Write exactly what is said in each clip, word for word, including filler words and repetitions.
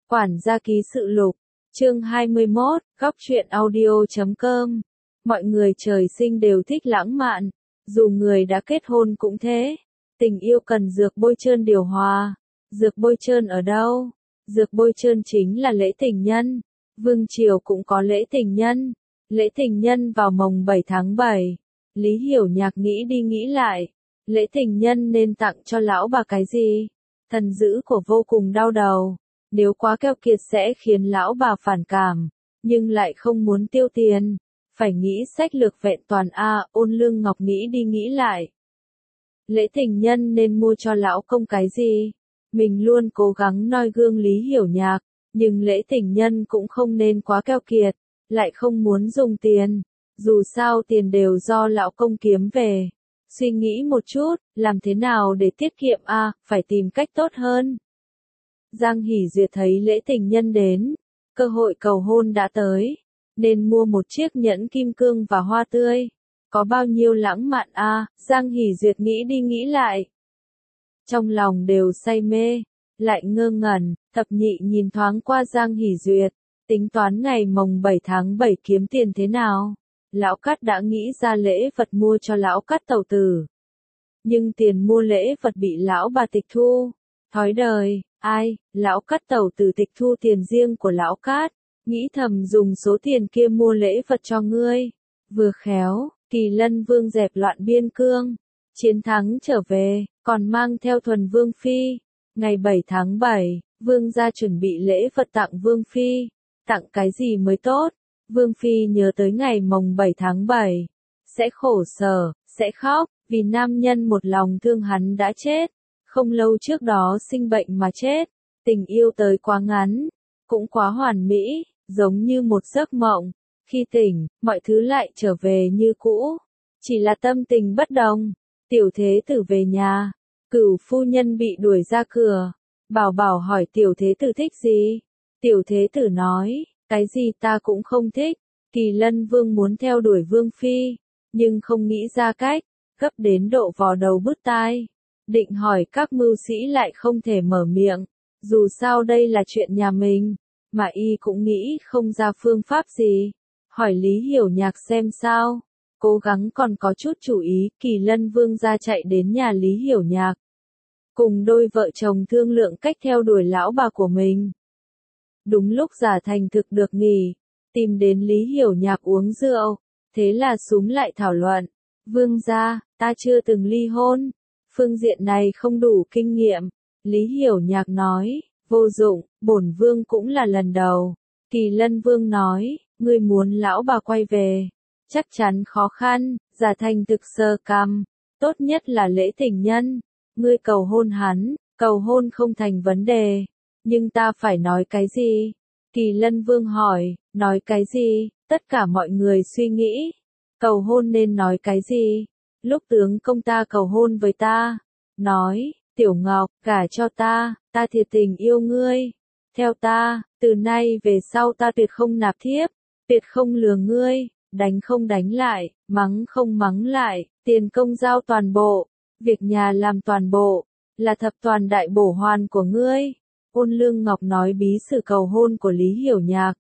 Quản gia ký sự lục, chương hai mươi mốt, góc truyện audio chấm com. Mọi người trời sinh đều thích lãng mạn, dù người đã kết hôn cũng thế. Tình yêu cần dược bôi trơn điều hòa. Dược bôi trơn ở đâu? Dược bôi trơn chính là lễ tình nhân. Vương triều cũng có lễ tình nhân. Lễ tình nhân vào mồng bảy tháng bảy. Lý Hiểu Nhạc nghĩ đi nghĩ lại. Lễ tình nhân nên tặng cho lão bà cái gì? Thần dữ của vô cùng đau đầu. Nếu quá keo kiệt sẽ khiến lão bà phản cảm, nhưng lại không muốn tiêu tiền. Phải nghĩ sách lược vẹn toàn a. Ôn Lương Ngọc nghĩ đi nghĩ lại. Lễ tình nhân nên mua cho lão công cái gì? Mình luôn cố gắng noi gương Lý Hiểu Nhạc, nhưng lễ tình nhân cũng không nên quá keo kiệt, lại không muốn dùng tiền. Dù sao tiền đều do lão công kiếm về. Suy nghĩ một chút, làm thế nào để tiết kiệm a, phải tìm cách tốt hơn. Giang Hỷ Duyệt thấy lễ tình nhân đến, cơ hội cầu hôn đã tới, nên mua một chiếc nhẫn kim cương và hoa tươi. Có bao nhiêu lãng mạn a, Giang Hỷ Duyệt nghĩ đi nghĩ lại. Trong lòng đều say mê, lại ngơ ngẩn, Thập Nhị nhìn thoáng qua Giang Hỷ Duyệt, tính toán ngày mồng bảy tháng bảy kiếm tiền thế nào. Lão Cát đã nghĩ ra lễ vật mua cho lão Cát tẩu tử. Nhưng tiền mua lễ vật bị lão bà tịch thu. Thói đời, ai, lão Cát tẩu tử tịch thu tiền riêng của lão Cát, nghĩ thầm dùng số tiền kia mua lễ vật cho ngươi. Vừa khéo, Kỳ Lân Vương dẹp loạn biên cương, chiến thắng trở về, còn mang theo Thuần Vương Phi. Ngày bảy tháng bảy, Vương gia chuẩn bị lễ vật tặng Vương Phi. Tặng cái gì mới tốt? Vương Phi nhớ tới ngày mồng bảy tháng bảy. Sẽ khổ sở, sẽ khóc, vì nam nhân một lòng thương hắn đã chết. Không lâu trước đó sinh bệnh mà chết. Tình yêu tới quá ngắn, cũng quá hoàn mỹ, giống như một giấc mộng. Khi tỉnh, mọi thứ lại trở về như cũ. Chỉ là tâm tình bất đồng. Tiểu thế tử về nhà. Cửu phu nhân bị đuổi ra cửa. Bảo Bảo hỏi tiểu thế tử thích gì? Tiểu thế tử nói, cái gì ta cũng không thích. Kỳ Lân Vương muốn theo đuổi Vương Phi, nhưng không nghĩ ra cách, gấp đến độ vò đầu bứt tai. Định hỏi các mưu sĩ lại không thể mở miệng, dù sao đây là chuyện nhà mình, mà y cũng nghĩ không ra phương pháp gì. Hỏi Lý Hiểu Nhạc xem sao, cố gắng còn có chút chủ ý. Kỳ Lân Vương ra chạy đến nhà Lý Hiểu Nhạc, cùng đôi vợ chồng thương lượng cách theo đuổi lão bà của mình. Đúng lúc Giả Thành Thực được nghỉ, tìm đến Lý Hiểu Nhạc uống rượu, thế là xúm lại thảo luận. Vương gia, ta chưa từng ly hôn, phương diện này không đủ kinh nghiệm. Lý Hiểu Nhạc nói, vô dụng, bổn vương cũng là lần đầu. Kỳ Lân Vương nói, ngươi muốn lão bà quay về, chắc chắn khó khăn. Giả Thành Thực sờ cằm, tốt nhất là lễ tình nhân. Ngươi cầu hôn hắn, cầu hôn không thành vấn đề, nhưng ta phải nói cái gì? Kỳ Lân Vương hỏi, nói cái gì? Tất cả mọi người suy nghĩ, cầu hôn nên nói cái gì? Lúc tướng công ta cầu hôn với ta, nói, Tiểu Ngọc, gả cho ta, ta thiệt tình yêu ngươi. Theo ta, từ nay về sau ta tuyệt không nạp thiếp, tuyệt không lừa ngươi, đánh không đánh lại, mắng không mắng lại, tiền công giao toàn bộ, việc nhà làm toàn bộ, là thập toàn đại bổ hoàn của ngươi. Ôn Lương Ngọc nói bí sử cầu hôn của Lý Hiểu Nhạc.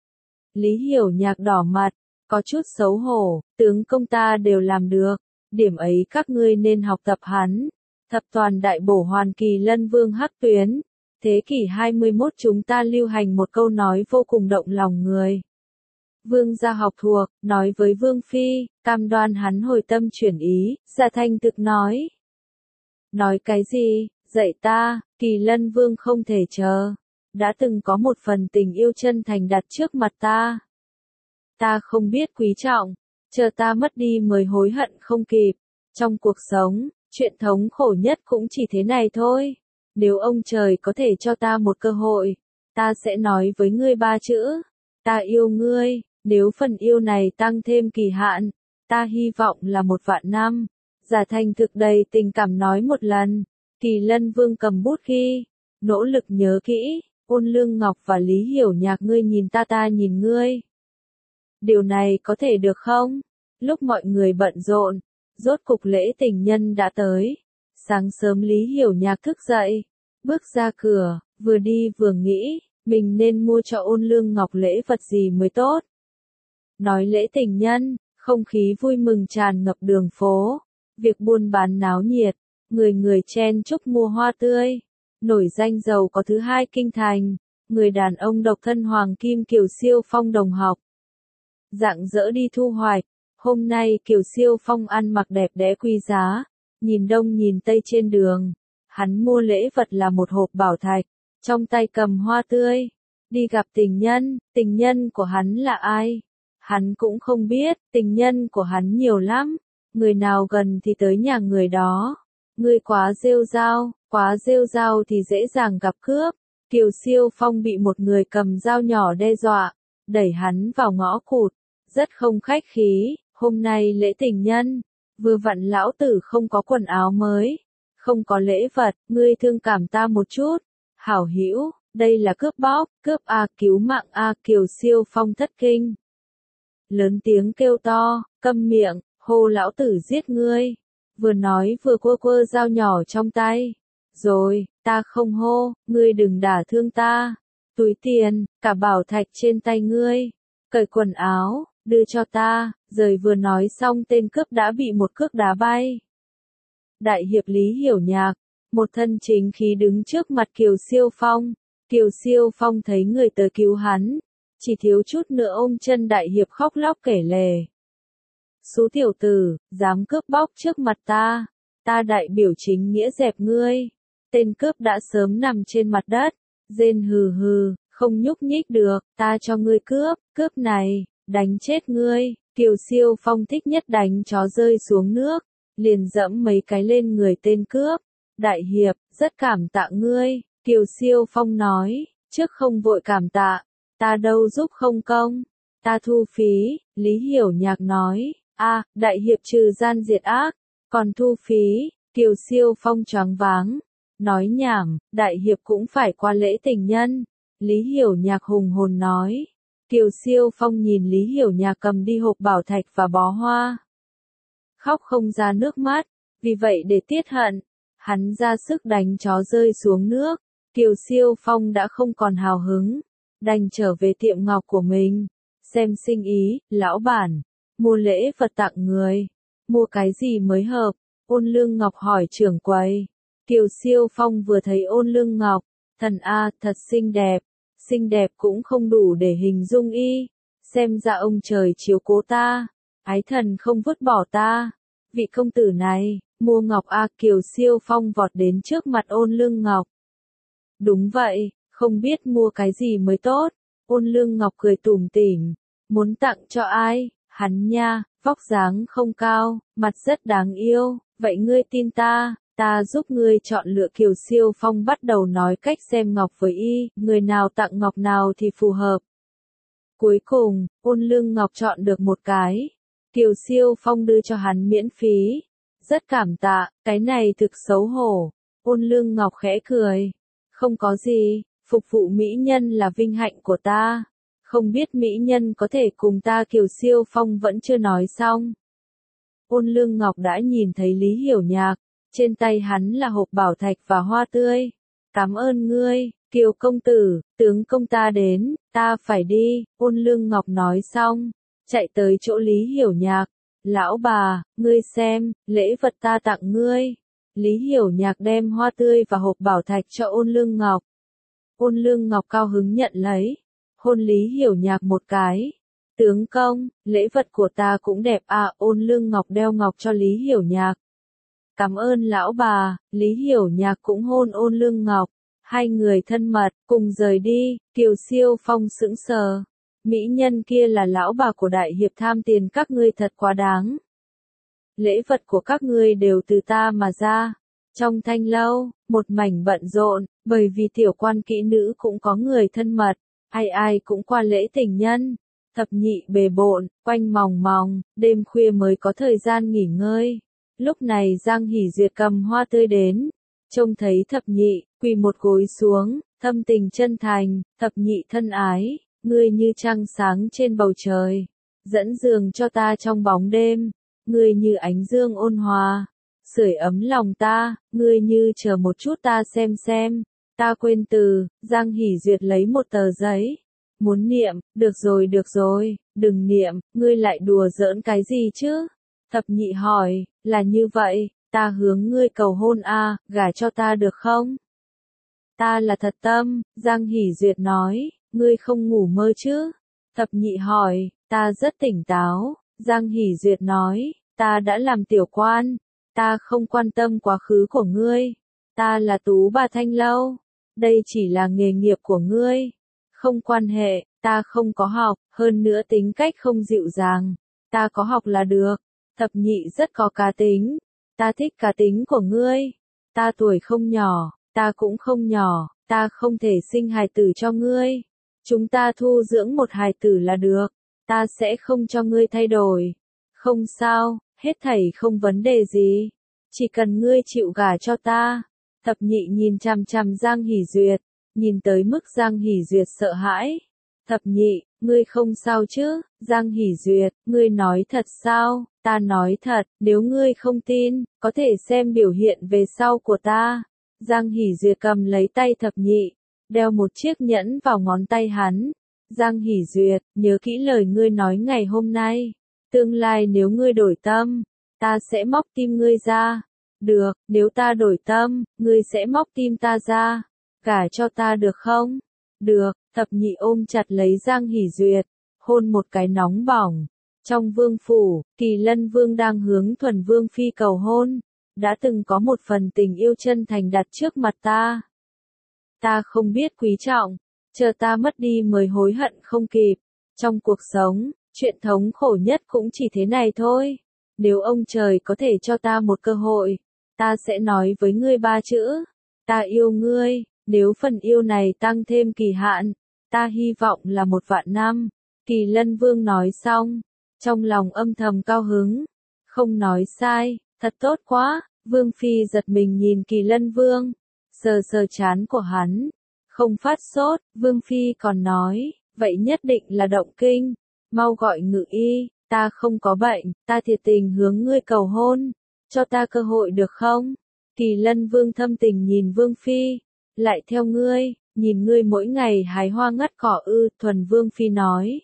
Lý Hiểu Nhạc đỏ mặt, có chút xấu hổ, tướng công ta đều làm được, điểm ấy các ngươi nên học tập hắn. Thập toàn đại bổ hoàn. Kỳ Lân Vương hắc tuyến. Thế kỷ hai mươi mốt chúng ta lưu hành một câu nói vô cùng động lòng người. Vương gia học thuộc, nói với Vương Phi, cam đoan hắn hồi tâm chuyển ý. Giả Thành Thực nói. Nói cái gì? Dạy ta. Kỳ Lân Vương không thể chờ. Đã từng có một phần tình yêu chân thành đặt trước mặt ta. Ta không biết quý trọng. Chờ ta mất đi mới hối hận không kịp. Trong cuộc sống, chuyện thống khổ nhất cũng chỉ thế này thôi. Nếu ông trời có thể cho ta một cơ hội, ta sẽ nói với ngươi ba chữ. Ta yêu ngươi. Nếu phần yêu này tăng thêm kỳ hạn, ta hy vọng là một vạn năm. Giả Thành Thực đầy tình cảm nói một lần. Kỳ Lân Vương cầm bút ghi, nỗ lực nhớ kỹ. Ôn Lương Ngọc và Lý Hiểu Nhạc, ngươi nhìn ta ta nhìn ngươi. Điều này có thể được không? Lúc mọi người bận rộn, rốt cục lễ tình nhân đã tới. Sáng sớm Lý Hiểu Nhạc thức dậy, bước ra cửa, vừa đi vừa nghĩ, mình nên mua cho Ôn Lương Ngọc lễ vật gì mới tốt. Nói lễ tình nhân, không khí vui mừng tràn ngập đường phố, việc buôn bán náo nhiệt, người người chen chúc mua hoa tươi, nổi danh giàu có thứ hai kinh thành, người đàn ông độc thân Hoàng Kim Kiều Siêu Phong đồng học. Rạng rỡ đi thu hoạch, hôm nay Kiều Siêu Phong ăn mặc đẹp đẽ quý giá, nhìn đông nhìn tây trên đường, hắn mua lễ vật là một hộp bảo thạch, trong tay cầm hoa tươi, đi gặp tình nhân, tình nhân của hắn là ai? Hắn cũng không biết, tình nhân của hắn nhiều lắm, người nào gần thì tới nhà người đó. Ngươi quá rêu rao, quá rêu rao thì dễ dàng gặp cướp. Kiều Siêu Phong bị một người cầm dao nhỏ đe dọa, đẩy hắn vào ngõ cụt, rất không khách khí, hôm nay lễ tình nhân, vừa vặn lão tử không có quần áo mới, không có lễ vật, ngươi thương cảm ta một chút. Hảo hữu, đây là cướp bóc, cướp a, cứu mạng a, Kiều Siêu Phong thất kinh. Lớn tiếng kêu to, câm miệng, hô lão tử giết ngươi. Vừa nói vừa quơ quơ dao nhỏ trong tay. Rồi, ta không hô, ngươi đừng đả thương ta. Túi tiền, cả bảo thạch trên tay ngươi. Cởi quần áo, đưa cho ta. Rồi vừa nói xong tên cướp đã bị một cước đá bay. Đại hiệp Lý Hiểu Nhạc, một thân chính khí đứng trước mặt Kiều Siêu Phong. Kiều Siêu Phong thấy người tới cứu hắn, chỉ thiếu chút nữa ôm chân đại hiệp khóc lóc kể lể. Xú tiểu tử, dám cướp bóc trước mặt ta, ta đại biểu chính nghĩa dẹp ngươi. Tên cướp đã sớm nằm trên mặt đất, rên hừ hừ, không nhúc nhích được, ta cho ngươi cướp, cướp này, đánh chết ngươi. Kiều Siêu Phong thích nhất đánh chó rơi xuống nước, liền dẫm mấy cái lên người tên cướp. Đại hiệp, rất cảm tạ ngươi, Kiều Siêu Phong nói, trước không vội cảm tạ, ta đâu giúp không công, ta thu phí. Lý Hiểu Nhạc nói, a, đại hiệp trừ gian diệt ác, còn thu phí. Kiều Siêu Phong choáng váng, nói nhảm, đại hiệp cũng phải qua lễ tình nhân. Lý Hiểu Nhạc hùng hồn nói. Kiều Siêu Phong nhìn Lý Hiểu Nhạc cầm đi hộp bảo thạch và bó hoa, khóc không ra nước mắt, vì vậy để tiết hận, hắn ra sức đánh chó rơi xuống nước. Kiều Siêu Phong đã không còn hào hứng, đành trở về tiệm ngọc của mình, xem sinh ý. Lão bản, mua lễ vật tặng người, mua cái gì mới hợp? Ôn Lương Ngọc hỏi trưởng quầy. Kiều Siêu Phong vừa thấy Ôn Lương Ngọc, thần a, thật xinh đẹp, xinh đẹp cũng không đủ để hình dung y, xem ra ông trời chiếu cố ta, ái thần không vứt bỏ ta. Vị công tử này, mua ngọc a. Kiều Siêu Phong vọt đến trước mặt Ôn Lương Ngọc. Đúng vậy, không biết mua cái gì mới tốt. Ôn Lương Ngọc cười tủm tỉm, muốn tặng cho ai? Hắn nha, vóc dáng không cao, mặt rất đáng yêu, vậy ngươi tin ta, ta giúp ngươi chọn lựa. Kiều Siêu Phong bắt đầu nói cách xem ngọc với y, người nào tặng ngọc nào thì phù hợp. Cuối cùng, Ôn Lương Ngọc chọn được một cái, Kiều Siêu Phong đưa cho hắn miễn phí. Rất cảm tạ, cái này thực xấu hổ. Ôn Lương Ngọc khẽ cười, không có gì, phục vụ mỹ nhân là vinh hạnh của ta. Không biết mỹ nhân có thể cùng ta. Kiều Siêu Phong vẫn chưa nói xong. Ôn Lương Ngọc đã nhìn thấy Lý Hiểu Nhạc, trên tay hắn là hộp bảo thạch và hoa tươi. Cảm ơn ngươi, Kiều công tử, tướng công ta đến, ta phải đi. Ôn Lương Ngọc nói xong, chạy tới chỗ Lý Hiểu Nhạc. Lão bà, ngươi xem, lễ vật ta tặng ngươi. Lý Hiểu Nhạc đem hoa tươi và hộp bảo thạch cho Ôn Lương Ngọc. Ôn Lương Ngọc cao hứng nhận lấy, hôn Lý Hiểu Nhạc một cái. Tướng công, lễ vật của ta cũng đẹp à. Ôn Lương Ngọc đeo ngọc cho Lý Hiểu Nhạc. Cảm ơn lão bà. Lý Hiểu Nhạc cũng hôn Ôn Lương Ngọc. Hai người thân mật, cùng rời đi. Kiều Siêu Phong sững sờ. Mỹ nhân kia là lão bà của đại hiệp, tham tiền các ngươi thật quá đáng. Lễ vật của các ngươi đều từ ta mà ra. Trong thanh lâu, một mảnh bận rộn, bởi vì tiểu quan kỹ nữ cũng có người thân mật, ai ai cũng qua lễ tình nhân. Thập nhị bề bộn, quanh mòng mòng, đêm khuya mới có thời gian nghỉ ngơi. Lúc này Giang Hỷ Duyệt cầm hoa tươi đến, trông thấy thập nhị, quỳ một gối xuống, thâm tình chân thành. Thập nhị thân ái, ngươi như trăng sáng trên bầu trời, dẫn giường cho ta trong bóng đêm, ngươi như ánh dương ôn hòa, sưởi ấm lòng ta, ngươi như chờ một chút ta xem xem, Ta quên từ, Giang Hỷ Duyệt lấy một tờ giấy. Muốn niệm, được rồi được rồi, đừng niệm, ngươi lại đùa giỡn cái gì chứ? Thập nhị hỏi, là như vậy, ta hướng ngươi cầu hôn a, gả cho ta được không? Ta là thật tâm, Giang Hỷ Duyệt nói, ngươi không ngủ mơ chứ? Thập nhị hỏi, ta rất tỉnh táo, Giang Hỷ Duyệt nói, ta đã làm tiểu quan, ta không quan tâm quá khứ của ngươi, ta là Tú bà Thanh Lâu, đây chỉ là nghề nghiệp của ngươi, không quan hệ, ta không có học, hơn nữa tính cách không dịu dàng, ta có học là được. Thập nhị rất có cá tính, ta thích cá tính của ngươi, ta tuổi không nhỏ, ta cũng không nhỏ, ta không thể sinh hài tử cho ngươi, chúng ta thu dưỡng một hài tử là được, ta sẽ không cho ngươi thay đổi, không sao, hết thảy không vấn đề gì, chỉ cần ngươi chịu gả cho ta. Thập nhị nhìn chằm chằm Giang Hỷ Duyệt, nhìn tới mức Giang Hỷ Duyệt sợ hãi. Thập nhị, ngươi không sao chứ? Giang Hỷ Duyệt, ngươi nói thật sao? Ta nói thật, nếu ngươi không tin, có thể xem biểu hiện về sau của ta. Giang Hỷ Duyệt cầm lấy tay thập nhị, đeo một chiếc nhẫn vào ngón tay hắn. Giang Hỷ Duyệt, nhớ kỹ lời ngươi nói ngày hôm nay. Tương lai nếu ngươi đổi tâm, ta sẽ móc tim ngươi ra. Được, nếu ta đổi tâm, ngươi sẽ móc tim ta ra. Gả cho ta được không? Được, thập nhị ôm chặt lấy Giang Hỷ Duyệt, hôn một cái nóng bỏng. Trong vương phủ, Kỳ Lân Vương đang hướng Thuần Vương Phi cầu hôn. Đã từng có một phần tình yêu chân thành đặt trước mặt ta. Ta không biết quý trọng, chờ ta mất đi mới hối hận không kịp. Trong cuộc sống, chuyện thống khổ nhất cũng chỉ thế này thôi. Nếu ông trời có thể cho ta một cơ hội, ta sẽ nói với ngươi ba chữ. Ta yêu ngươi, nếu phần yêu này tăng thêm kỳ hạn, ta hy vọng là một vạn năm. Kỳ Lân Vương nói xong, trong lòng âm thầm cao hứng. Không nói sai, thật tốt quá. Vương Phi giật mình nhìn Kỳ Lân Vương, sờ sờ trán của hắn. Không phát sốt, Vương Phi còn nói, vậy nhất định là động kinh. Mau gọi ngự y, ta không có bệnh, ta thiệt tình hướng ngươi cầu hôn. Cho ta cơ hội được không? Kỳ Lân Vương thâm tình nhìn Vương Phi, lại theo ngươi, nhìn ngươi mỗi ngày hái hoa ngắt cỏ ư, Thuần Vương Phi nói.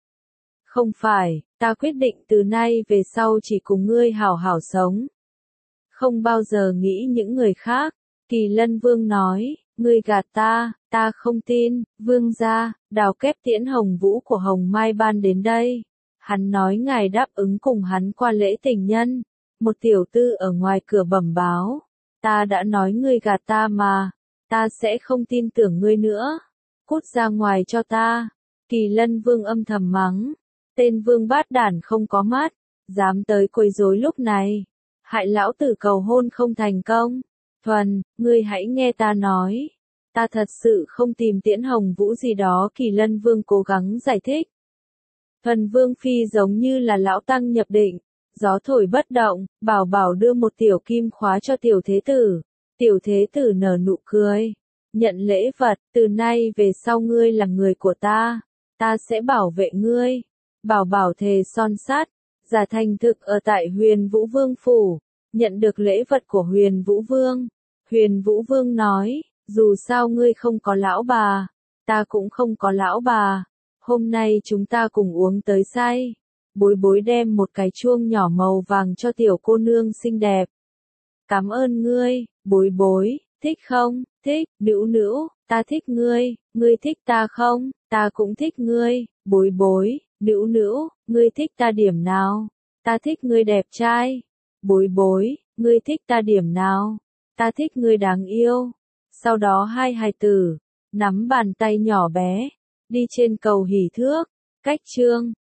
Không phải, ta quyết định từ nay về sau chỉ cùng ngươi hảo hảo sống. Không bao giờ nghĩ những người khác. Kỳ Lân Vương nói, ngươi gạt ta, ta không tin. Vương gia, Đào Kép tiễn Hồng Vũ của Hồng Mai Ban đến đây. Hắn nói ngài đáp ứng cùng hắn qua lễ tình nhân. Một tiểu tư ở ngoài cửa bẩm báo. Ta đã nói ngươi gạt ta mà. Ta sẽ không tin tưởng ngươi nữa. Cút ra ngoài cho ta. Kỳ Lân Vương âm thầm mắng. Tên vương bát đản không có mắt. Dám tới quấy rối lúc này. Hại lão tử cầu hôn không thành công. Thuần, ngươi hãy nghe ta nói. Ta thật sự không tìm tiễn Hồng Vũ gì đó. Kỳ Lân Vương cố gắng giải thích. Thuần Vương Phi giống như là lão tăng nhập định. Gió thổi bất động, bảo bảo đưa một tiểu kim khóa cho tiểu thế tử. Tiểu thế tử nở nụ cười. Nhận lễ vật, từ nay về sau ngươi là người của ta. Ta sẽ bảo vệ ngươi. Bảo bảo thề son sắt. Giả thành thực ở tại Huyền Vũ Vương Phủ. Nhận được lễ vật của Huyền Vũ Vương. Huyền Vũ Vương nói, dù sao ngươi không có lão bà. Ta cũng không có lão bà. Hôm nay chúng ta cùng uống tới say. Bối bối đem một cái chuông nhỏ màu vàng cho tiểu cô nương xinh đẹp. Cảm ơn ngươi, bối bối, thích không? Thích, nữu nữu, ta thích ngươi, ngươi thích ta không? Ta cũng thích ngươi, bối bối, nữu nữu, ngươi thích ta điểm nào? Ta thích ngươi đẹp trai. Bối bối, ngươi thích ta điểm nào? Ta thích ngươi đáng yêu. Sau đó hai hài tử, nắm bàn tay nhỏ bé, đi trên cầu hỷ thước, cách chương.